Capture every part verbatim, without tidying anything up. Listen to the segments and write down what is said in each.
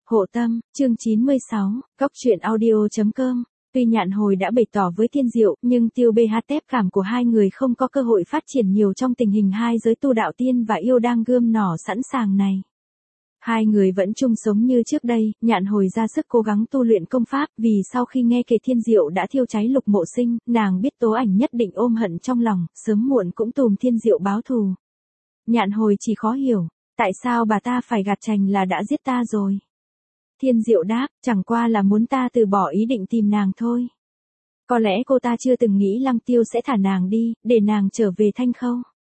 Hộ tâm, chương chín mươi sáu, Góc truyện audio chấm com. Tuy Nhạn Hồi đã bày tỏ với Thiên Diệu, nhưng tiêu bê hát tép cảm của hai người không có cơ hội phát triển nhiều trong tình hình hai giới tu đạo tiên và yêu đang gươm nỏ sẵn sàng này. Hai người vẫn chung sống như trước đây, Nhạn Hồi ra sức cố gắng tu luyện công pháp, vì sau khi nghe kể Thiên Diệu đã thiêu cháy Lục Mộ Sinh, nàng biết Tố Ảnh nhất định ôm hận trong lòng, sớm muộn cũng tùm Thiên Diệu báo thù. Nhạn Hồi chỉ khó hiểu, tại sao bà ta phải gạt chành là đã giết ta rồi. Thiên Diệu đáp, chẳng qua là muốn ta từ bỏ ý định tìm nàng thôi. Có lẽ cô ta chưa từng nghĩ Lăng Tiêu sẽ thả nàng đi, để nàng trở về Thanh Khâu.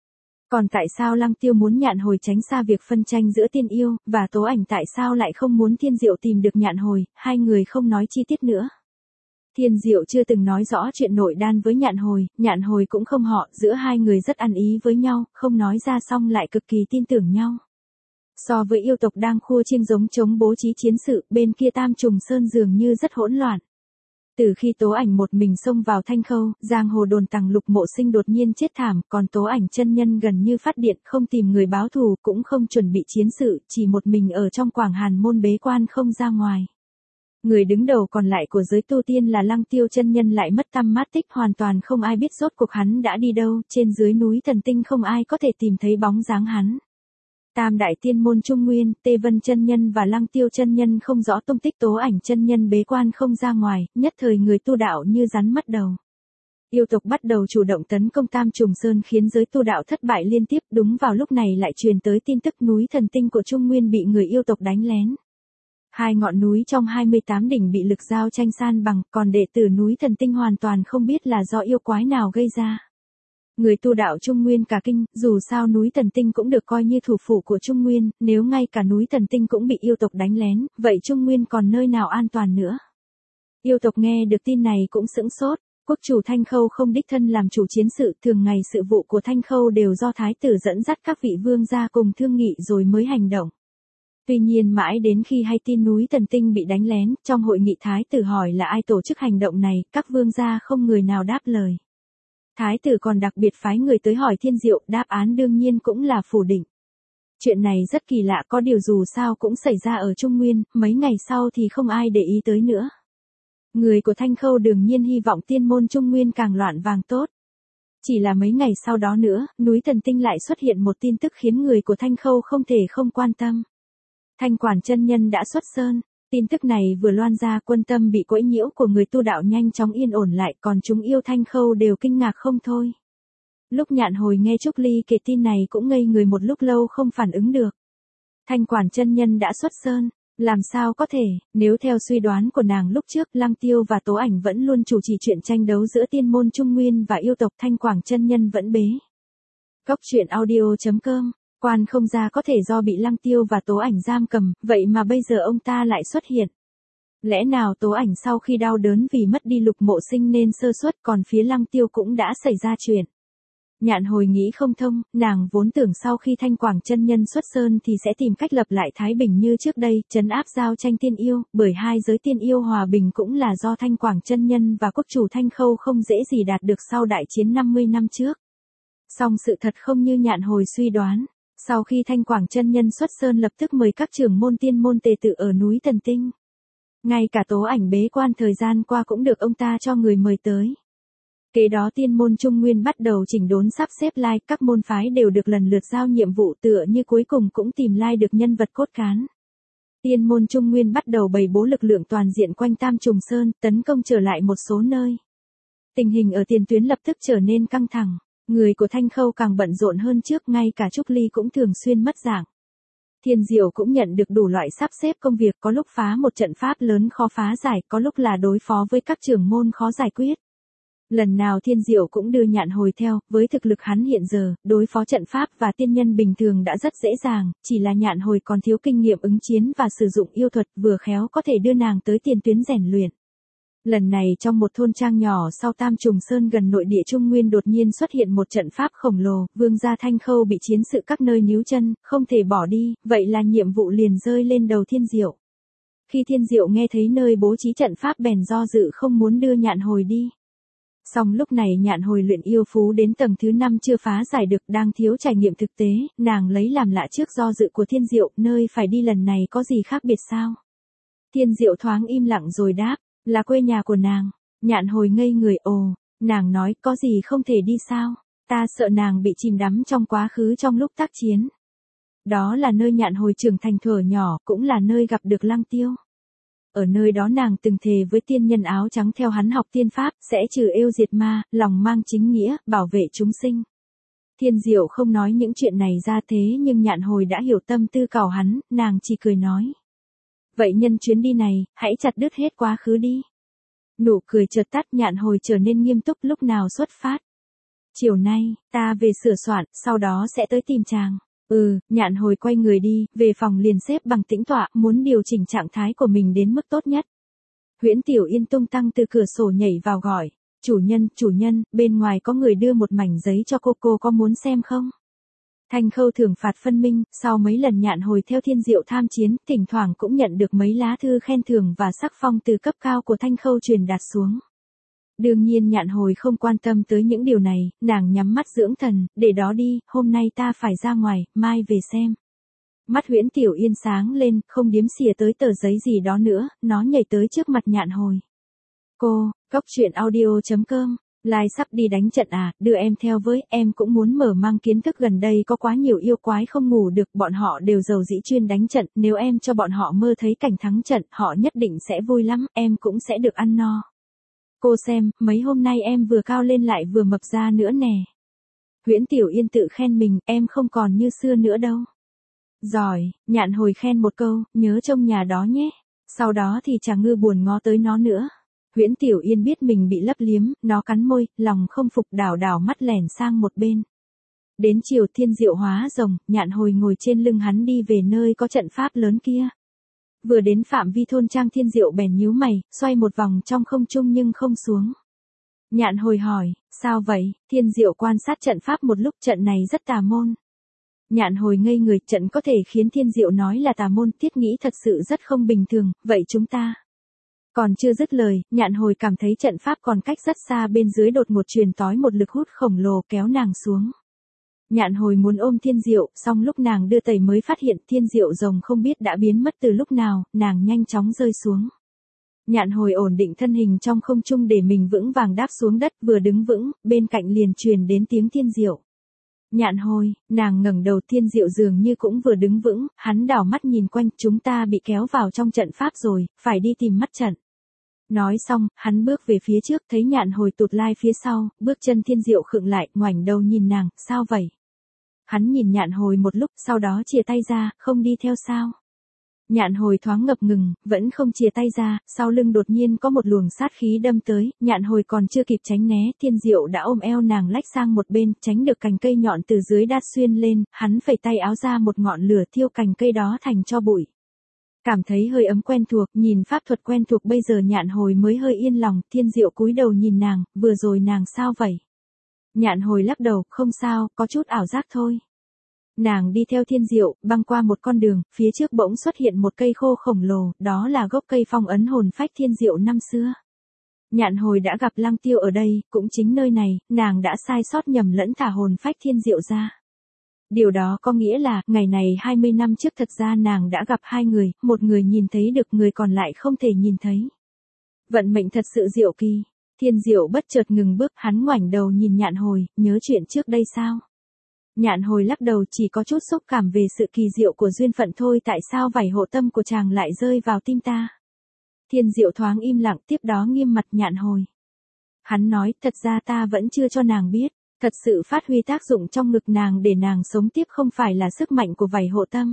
Còn tại sao Lăng Tiêu muốn Nhạn Hồi tránh xa việc phân tranh giữa tiên yêu, và Tố Ảnh tại sao lại không muốn Thiên Diệu tìm được Nhạn Hồi, hai người không nói chi tiết nữa. Thiên Diệu chưa từng nói rõ chuyện nội đan với Nhạn Hồi, Nhạn Hồi cũng không họ, giữa hai người rất ăn ý với nhau, không nói ra xong lại cực kỳ tin tưởng nhau. So với yêu tộc đang khua chiêng giống chống bố trí chiến sự, bên kia Tam Trùng Sơn dường như rất hỗn loạn. Từ khi Tố Ảnh một mình xông vào Thanh Khâu, giang hồ đồn tằng Lục Mộ Sinh đột nhiên chết thảm, còn Tố Ảnh chân nhân gần như phát điện, không tìm người báo thù, cũng không chuẩn bị chiến sự, chỉ một mình ở trong Quảng Hàn môn bế quan không ra ngoài. Người đứng đầu còn lại của giới tu tiên là Lăng Tiêu chân nhân lại mất tăm mát tích, hoàn toàn không ai biết rốt cuộc hắn đã đi đâu, trên dưới núi Thần Tinh không ai có thể tìm thấy bóng dáng hắn. Tam đại tiên môn Trung Nguyên, Tê Vân chân nhân và Lăng Tiêu chân nhân không rõ tung tích, Tố Ảnh chân nhân bế quan không ra ngoài, nhất thời người tu đạo như rắn mất đầu. Yêu tộc bắt đầu chủ động tấn công Tam Trùng Sơn khiến giới tu đạo thất bại liên tiếp, đúng vào lúc này lại truyền tới tin tức núi Thần Tinh của Trung Nguyên bị người yêu tộc đánh lén. Hai ngọn núi trong hai mươi tám đỉnh bị lực giao tranh san bằng, còn đệ tử núi Thần Tinh hoàn toàn không biết là do yêu quái nào gây ra. Người tu đạo Trung Nguyên cả kinh, dù sao núi Thần Tinh cũng được coi như thủ phủ của Trung Nguyên, nếu ngay cả núi Thần Tinh cũng bị yêu tộc đánh lén, vậy Trung Nguyên còn nơi nào an toàn nữa. Yêu tộc nghe được tin này cũng sững sốt, quốc chủ Thanh Khâu không đích thân làm chủ chiến sự, thường ngày sự vụ của Thanh Khâu đều do thái tử dẫn dắt các vị vương gia cùng thương nghị rồi mới hành động. Tuy nhiên mãi đến khi hay tin núi Thần Tinh bị đánh lén, trong hội nghị thái tử hỏi là ai tổ chức hành động này, các vương gia không người nào đáp lời. Thái tử còn đặc biệt phái người tới hỏi Thiên Diệu, đáp án đương nhiên cũng là phủ định. Chuyện này rất kỳ lạ, có điều dù sao cũng xảy ra ở Trung Nguyên, mấy ngày sau thì không ai để ý tới nữa. Người của Thanh Khâu đương nhiên hy vọng tiên môn Trung Nguyên càng loạn vàng tốt. Chỉ là mấy ngày sau đó nữa, núi Thần Tinh lại xuất hiện một tin tức khiến người của Thanh Khâu không thể không quan tâm. Thanh Quản chân nhân đã xuất sơn. Tin tức này vừa loan ra, quân tâm bị quấy nhiễu của người tu đạo nhanh chóng yên ổn lại, còn chúng yêu Thanh Khâu đều kinh ngạc không thôi. Lúc Nhạn Hồi nghe Trúc Ly kể tin này cũng ngây người một lúc lâu không phản ứng được. Thanh Quản chân nhân đã xuất sơn, làm sao có thể, nếu theo suy đoán của nàng lúc trước, Lăng Tiêu và Tố Ảnh vẫn luôn chủ trì chuyện tranh đấu giữa tiên môn Trung Nguyên và yêu tộc, Thanh Quản chân nhân vẫn bế. Góc truyện audio chấm com. Quan không ra có thể do bị Lăng Tiêu và Tố Ảnh giam cầm, vậy mà bây giờ ông ta lại xuất hiện. Lẽ nào Tố Ảnh sau khi đau đớn vì mất đi Lục Mộ Sinh nên sơ suất, còn phía Lăng Tiêu cũng đã xảy ra chuyện. Nhạn Hồi nghĩ không thông, nàng vốn tưởng sau khi Thanh Quảng chân nhân xuất sơn thì sẽ tìm cách lập lại thái bình như trước đây, trấn áp giao tranh tiên yêu, bởi hai giới tiên yêu hòa bình cũng là do Thanh Quảng chân nhân và quốc chủ Thanh Khâu không dễ gì đạt được sau đại chiến năm mươi năm trước. Song sự thật không như Nhạn Hồi suy đoán. Sau khi Thanh Quảng chân nhân xuất sơn lập tức mời các trưởng môn tiên môn tề tự ở núi Thần Tinh. Ngay cả Tố Ảnh bế quan thời gian qua cũng được ông ta cho người mời tới. Kế đó tiên môn Trung Nguyên bắt đầu chỉnh đốn sắp xếp lai, các môn phái đều được lần lượt giao nhiệm vụ, tựa như cuối cùng cũng tìm lai được nhân vật cốt cán. Tiên môn Trung Nguyên bắt đầu bày bố lực lượng toàn diện quanh Tam Trùng Sơn, tấn công trở lại một số nơi. Tình hình ở tiền tuyến lập tức trở nên căng thẳng. Người của Thanh Khâu càng bận rộn hơn trước, ngay cả Trúc Ly cũng thường xuyên mất dạng. Thiên Diệu cũng nhận được đủ loại sắp xếp công việc, có lúc phá một trận pháp lớn khó phá giải, có lúc là đối phó với các trưởng môn khó giải quyết. Lần nào Thiên Diệu cũng đưa Nhạn Hồi theo, với thực lực hắn hiện giờ, đối phó trận pháp và tiên nhân bình thường đã rất dễ dàng, chỉ là Nhạn Hồi còn thiếu kinh nghiệm ứng chiến và sử dụng yêu thuật, vừa khéo có thể đưa nàng tới tiền tuyến rèn luyện. Lần này trong một thôn trang nhỏ sau Tam Trùng Sơn gần nội địa Trung Nguyên đột nhiên xuất hiện một trận pháp khổng lồ, vương gia Thanh Khâu bị chiến sự các nơi níu chân, không thể bỏ đi, vậy là nhiệm vụ liền rơi lên đầu Thiên Diệu. Khi Thiên Diệu nghe thấy nơi bố trí trận pháp bèn do dự không muốn đưa Nhạn Hồi đi. Song lúc này Nhạn Hồi luyện yêu phú đến tầng thứ năm chưa phá giải được, đang thiếu trải nghiệm thực tế, nàng lấy làm lạ trước do dự của Thiên Diệu, nơi phải đi lần này có gì khác biệt sao? Thiên Diệu thoáng im lặng rồi đáp, là quê nhà của nàng. Nhạn Hồi ngây người, ồ, nàng nói có gì không thể đi sao? Ta sợ nàng bị chìm đắm trong quá khứ trong lúc tác chiến. Đó là nơi Nhạn Hồi trưởng thành thuở nhỏ, cũng là nơi gặp được Lăng Tiêu. Ở nơi đó nàng từng thề với tiên nhân áo trắng theo hắn học tiên pháp, sẽ trừ yêu diệt ma, lòng mang chính nghĩa, bảo vệ chúng sinh. Thiên Diệu không nói những chuyện này ra thế nhưng Nhạn Hồi đã hiểu tâm tư cào hắn, nàng chỉ cười nói. Vậy nhân chuyến đi này, hãy chặt đứt hết quá khứ đi. Nụ cười chợt tắt, Nhạn Hồi trở nên nghiêm túc, lúc nào xuất phát. Chiều nay, ta về sửa soạn, sau đó sẽ tới tìm chàng. Ừ, Nhạn Hồi quay người đi, về phòng liền xếp bằng tĩnh tọa, muốn điều chỉnh trạng thái của mình đến mức tốt nhất. Huyễn Tiểu Yên tung tăng từ cửa sổ nhảy vào gọi, chủ nhân, chủ nhân, bên ngoài có người đưa một mảnh giấy cho cô, cô có muốn xem không? Thanh Khâu thưởng phạt phân minh, sau mấy lần Nhạn Hồi theo Thiên Diệu tham chiến, thỉnh thoảng cũng nhận được mấy lá thư khen thưởng và sắc phong từ cấp cao của Thanh Khâu truyền đạt xuống. Đương nhiên Nhạn Hồi không quan tâm tới những điều này, nàng nhắm mắt dưỡng thần, để đó đi, hôm nay ta phải ra ngoài, mai về xem. Mắt Huyễn Tiểu Yên sáng lên, không điếm xỉa tới tờ giấy gì đó nữa, nó nhảy tới trước mặt Nhạn Hồi. Cô, Cốc Truyện Audio chấm com, Lai sắp đi đánh trận à, đưa em theo với, em cũng muốn mở mang kiến thức, gần đây có quá nhiều yêu quái không ngủ được, bọn họ đều giàu dĩ chuyên đánh trận, nếu em cho bọn họ mơ thấy cảnh thắng trận, họ nhất định sẽ vui lắm, em cũng sẽ được ăn no. Cô xem, mấy hôm nay em vừa cao lên lại vừa mập ra nữa nè. Huyễn Tiểu Yên tự khen mình, em không còn như xưa nữa đâu. Giỏi, Nhạn Hồi khen một câu, nhớ trông nhà đó nhé. Sau đó thì chàng ngư buồn ngó tới nó nữa. Huyễn Tiểu Yên biết mình bị lấp liếm, nó cắn môi, lòng không phục, đảo đảo mắt lẻn sang một bên. Đến chiều Thiên Diệu hóa rồng, Nhạn Hồi ngồi trên lưng hắn đi về nơi có trận pháp lớn kia. Vừa đến phạm vi thôn trang, Thiên Diệu bèn nhíu mày, xoay một vòng trong không trung nhưng không xuống. Nhạn Hồi hỏi, sao vậy? Thiên Diệu quan sát trận pháp một lúc, trận này rất tà môn. Nhạn Hồi ngây người, trận có thể khiến Thiên Diệu nói là tà môn, thiết nghĩ thật sự rất không bình thường, vậy chúng ta. Còn chưa dứt lời, Nhạn Hồi cảm thấy trận pháp còn cách rất xa, bên dưới đột ngột truyền tói một lực hút khổng lồ kéo nàng xuống. Nhạn Hồi muốn ôm Thiên Diệu, song lúc nàng đưa tay mới phát hiện Thiên Diệu rồng không biết đã biến mất từ lúc nào, nàng nhanh chóng rơi xuống. Nhạn Hồi ổn định thân hình trong không trung để mình vững vàng đáp xuống đất, vừa đứng vững, bên cạnh liền truyền đến tiếng Thiên Diệu. Nhạn Hồi, nàng ngẩng đầu, Thiên Diệu dường như cũng vừa đứng vững, hắn đảo mắt nhìn quanh, chúng ta bị kéo vào trong trận pháp rồi, phải đi tìm mắt trận. Nói xong, hắn bước về phía trước, thấy Nhạn Hồi tụt lai phía sau, bước chân Thiên Diệu khựng lại, ngoảnh đầu nhìn nàng, sao vậy? Hắn nhìn Nhạn Hồi một lúc, sau đó chìa tay ra, không đi theo sao? Nhạn Hồi thoáng ngập ngừng, vẫn không chìa tay ra, sau lưng đột nhiên có một luồng sát khí đâm tới, Nhạn Hồi còn chưa kịp tránh né, Thiên Diệu đã ôm eo nàng lách sang một bên, tránh được cành cây nhọn từ dưới đát xuyên lên, hắn phẩy tay áo ra, một ngọn lửa thiêu cành cây đó thành tro bụi. Cảm thấy hơi ấm quen thuộc, nhìn pháp thuật quen thuộc, bây giờ Nhạn Hồi mới hơi yên lòng. Thiên Diệu cúi đầu nhìn nàng, vừa rồi nàng sao vậy? Nhạn Hồi lắc đầu, không sao, có chút ảo giác thôi. Nàng đi theo Thiên Diệu, băng qua một con đường, phía trước bỗng xuất hiện một cây khô khổng lồ, đó là gốc cây phong ấn hồn phách Thiên Diệu năm xưa. Nhạn Hồi đã gặp Lăng Tiêu ở đây, cũng chính nơi này, nàng đã sai sót nhầm lẫn thả hồn phách Thiên Diệu ra. Điều đó có nghĩa là, ngày này hai mươi năm trước thật ra nàng đã gặp hai người, một người nhìn thấy được, người còn lại không thể nhìn thấy. Vận mệnh thật sự diệu kỳ. Thiên Diệu bất chợt ngừng bước, hắn ngoảnh đầu nhìn Nhạn Hồi, nhớ chuyện trước đây sao? Nhạn Hồi lắc đầu, chỉ có chút xúc cảm về sự kỳ diệu của duyên phận thôi, tại sao vảy hộ tâm của chàng lại rơi vào tim ta? Thiên Diệu thoáng im lặng, tiếp đó nghiêm mặt, Nhạn Hồi. Hắn nói, thật ra ta vẫn chưa cho nàng biết. Thật sự phát huy tác dụng trong ngực nàng để nàng sống tiếp không phải là sức mạnh của vảy hộ tâm.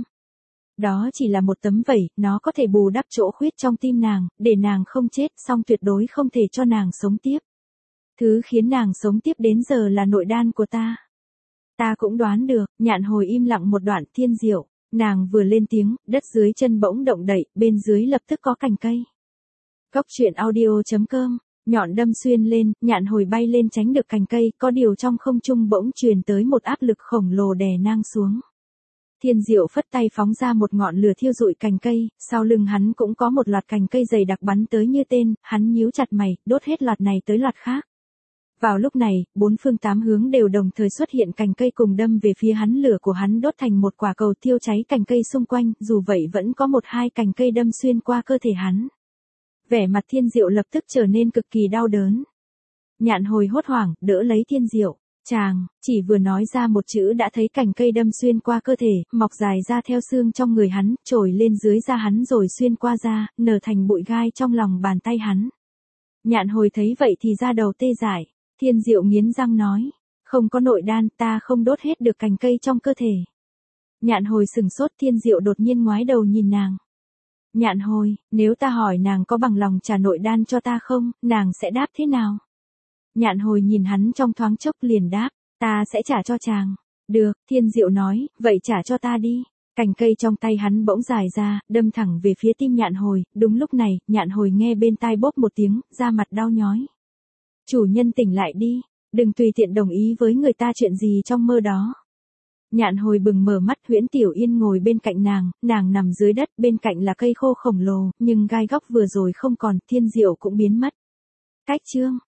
Đó chỉ là một tấm vảy, nó có thể bù đắp chỗ khuyết trong tim nàng, để nàng không chết, song tuyệt đối không thể cho nàng sống tiếp. Thứ khiến nàng sống tiếp đến giờ là nội đan của ta. Ta cũng đoán được. Nhạn Hồi im lặng một đoạn. Thiên Diệu, nàng vừa lên tiếng, đất dưới chân bỗng động đậy, bên dưới lập tức có cành cây. Cốc Truyện Audio chấm com, nhọn đâm xuyên lên, Nhạn Hồi bay lên tránh được cành cây, có điều trong không trung bỗng truyền tới một áp lực khổng lồ đè nang xuống. Thiên Diệu phất tay phóng ra một ngọn lửa thiêu rụi cành cây, sau lưng hắn cũng có một loạt cành cây dày đặc bắn tới như tên, hắn nhíu chặt mày, đốt hết loạt này tới loạt khác. Vào lúc này, bốn phương tám hướng đều đồng thời xuất hiện cành cây cùng đâm về phía hắn, lửa của hắn đốt thành một quả cầu thiêu cháy cành cây xung quanh, dù vậy vẫn có một hai cành cây đâm xuyên qua cơ thể hắn. Vẻ mặt Thiên Diệu lập tức trở nên cực kỳ đau đớn. Nhạn Hồi hốt hoảng, đỡ lấy Thiên Diệu. Chàng, chỉ vừa nói ra một chữ đã thấy cành cây đâm xuyên qua cơ thể, mọc dài ra theo xương trong người hắn, trồi lên dưới da hắn rồi xuyên qua da, nở thành bụi gai trong lòng bàn tay hắn. Nhạn Hồi thấy vậy thì da đầu tê dại. Thiên Diệu nghiến răng nói, không có nội đan, ta không đốt hết được cành cây trong cơ thể. Nhạn Hồi sừng sốt, Thiên Diệu đột nhiên ngoái đầu nhìn nàng. Nhạn Hồi, nếu ta hỏi nàng có bằng lòng trả nội đan cho ta không, nàng sẽ đáp thế nào? Nhạn Hồi nhìn hắn trong thoáng chốc liền đáp, ta sẽ trả cho chàng. Được, Thiên Diệu nói, vậy trả cho ta đi. Cành cây trong tay hắn bỗng dài ra, đâm thẳng về phía tim Nhạn Hồi, đúng lúc này, Nhạn Hồi nghe bên tai bốp một tiếng, da mặt đau nhói. Chủ nhân tỉnh lại đi, đừng tùy tiện đồng ý với người ta chuyện gì trong mơ đó. Nhạn Hồi bừng mở mắt, Huyễn Tiểu Yên ngồi bên cạnh nàng, nàng nằm dưới đất, bên cạnh là cây khô khổng lồ, nhưng gai góc vừa rồi không còn, Thiên Diệu cũng biến mất. Cách chương